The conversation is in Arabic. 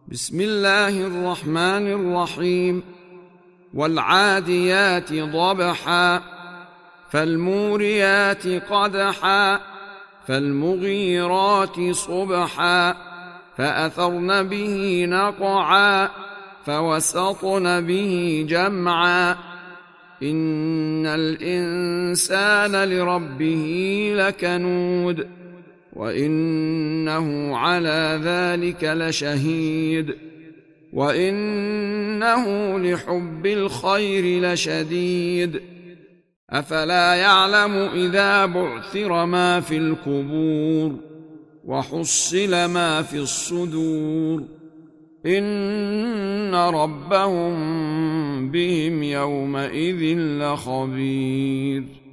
بسم الله الرحمن الرحيم. والعاديات ضبحا فالموريات قدحا فالمغيرات صبحا فأثرن به نقعا فوسطن به جمعا إن الإنسان لربه لكنود وإنه على ذلك لشهيد وإنه لحب الخير لشديد أفلا يعلم إذا بعثر ما في القبور وحصل ما في الصدور إن ربهم بهم يومئذ لخبير.